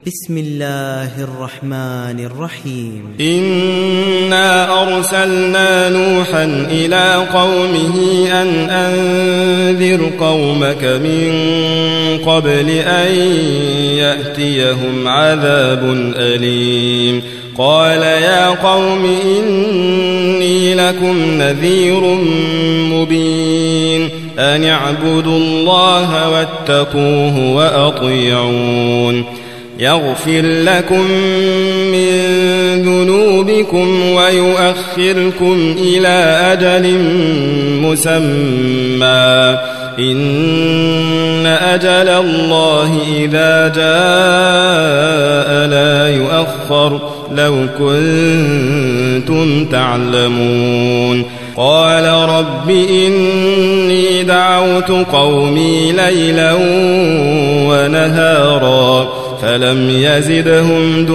بسم الله الرحمن الرحيم. إنا أرسلنا نوحا إلى قومه أن أنذر قومك من قبل أن يأتيهم عذاب أليم. قال يا قوم إني لكم نذير مبين أن اعبدوا الله واتقوه وأطيعون يغفر لكم من ذنوبكم ويؤخركم إلى أجل مسمى إن أجل الله إذا جاء لا يؤخر لو كنتم تعلمون. قال رب إني دعوت قومي ليلا ونهارا فلم يزدهم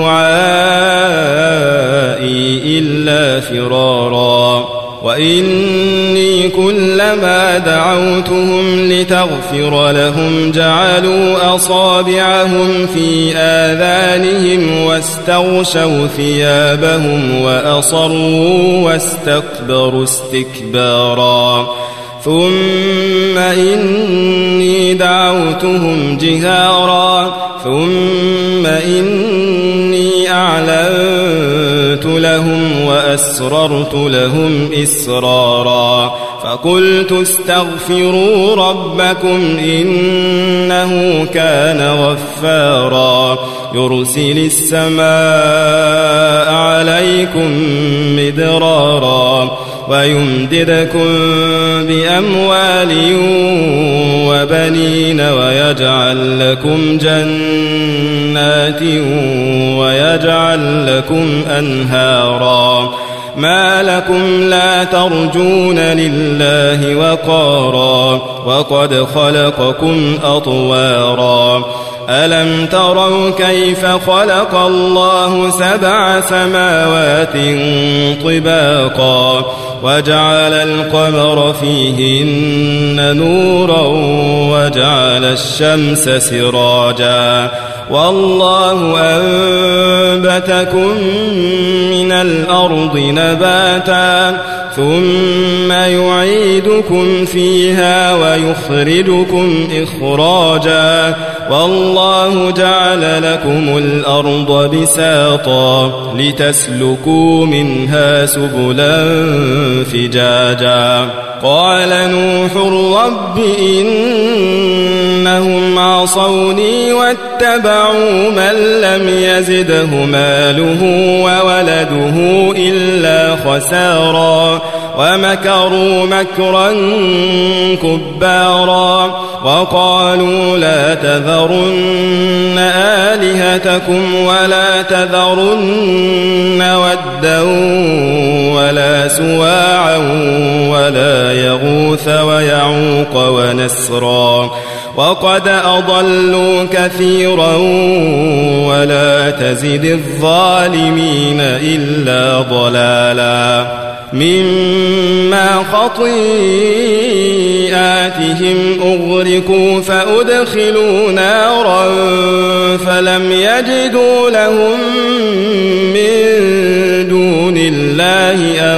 دعائي إلا فرارا وإني كلما دعوتهم لتغفر لهم جعلوا أصابعهم في آذانهم واستغشوا ثيابهم وأصروا واستكبروا استكبارا ثم إني دعوتهم جهارا ثم إني أعلنت لهم وأسررت لهم إسرارا فقلت استغفروا ربكم إنه كان غفارا يرسل السماء عليكم مدرارا ويمددكم بأموال وبنين ويجعل لكم جنات ويجعل لكم أنهارا ما لكم لا ترجون لله وقارا وقد خلقكم أطوارا ألم تروا كيف خلق الله 7 سماوات طباقا وجعل القمر فيهن نورا وجعل الشمس سراجا والله أنبتكم من الأرض نباتا ثم يعيدكم فيها ويخرجكم إخراجا والله جعل لكم الأرض بساطا لتسلكوا منها سبلا فجاجا قال نوح رب إنهم عصوني واتبعوا من لم يزده ماله وولده إلا خسارا ومكروا مكرا كبارا وقالوا لا تذرن آلهتكم ولا تذرن ودا ولا سواعا ولا يغوث ويعوق ونسرا وقد أضلوا كثيرا ولا تزد الظالمين إلا ضلالا مما خطيئاتهم أغرقوا فأدخلوا نارا فلم يجدوا لهم من دون الله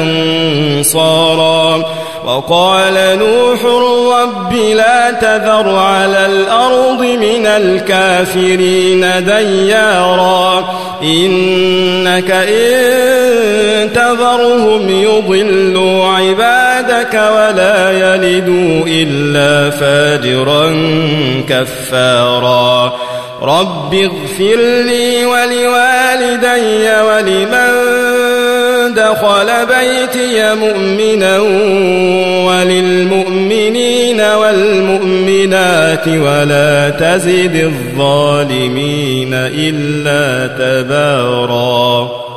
أنصارا وقال نوح رب لا تذر على الأرض من الكافرين ديارا إنك إن تذرهم يضلوا عبادك ولا يلدوا إلا فاجرا كفارا رب اغفر لي ولوالدي ولمن دخل بيتي مؤمنا وللمؤمنين والمؤمنات ولا تزد الظالمين إلا تبارا.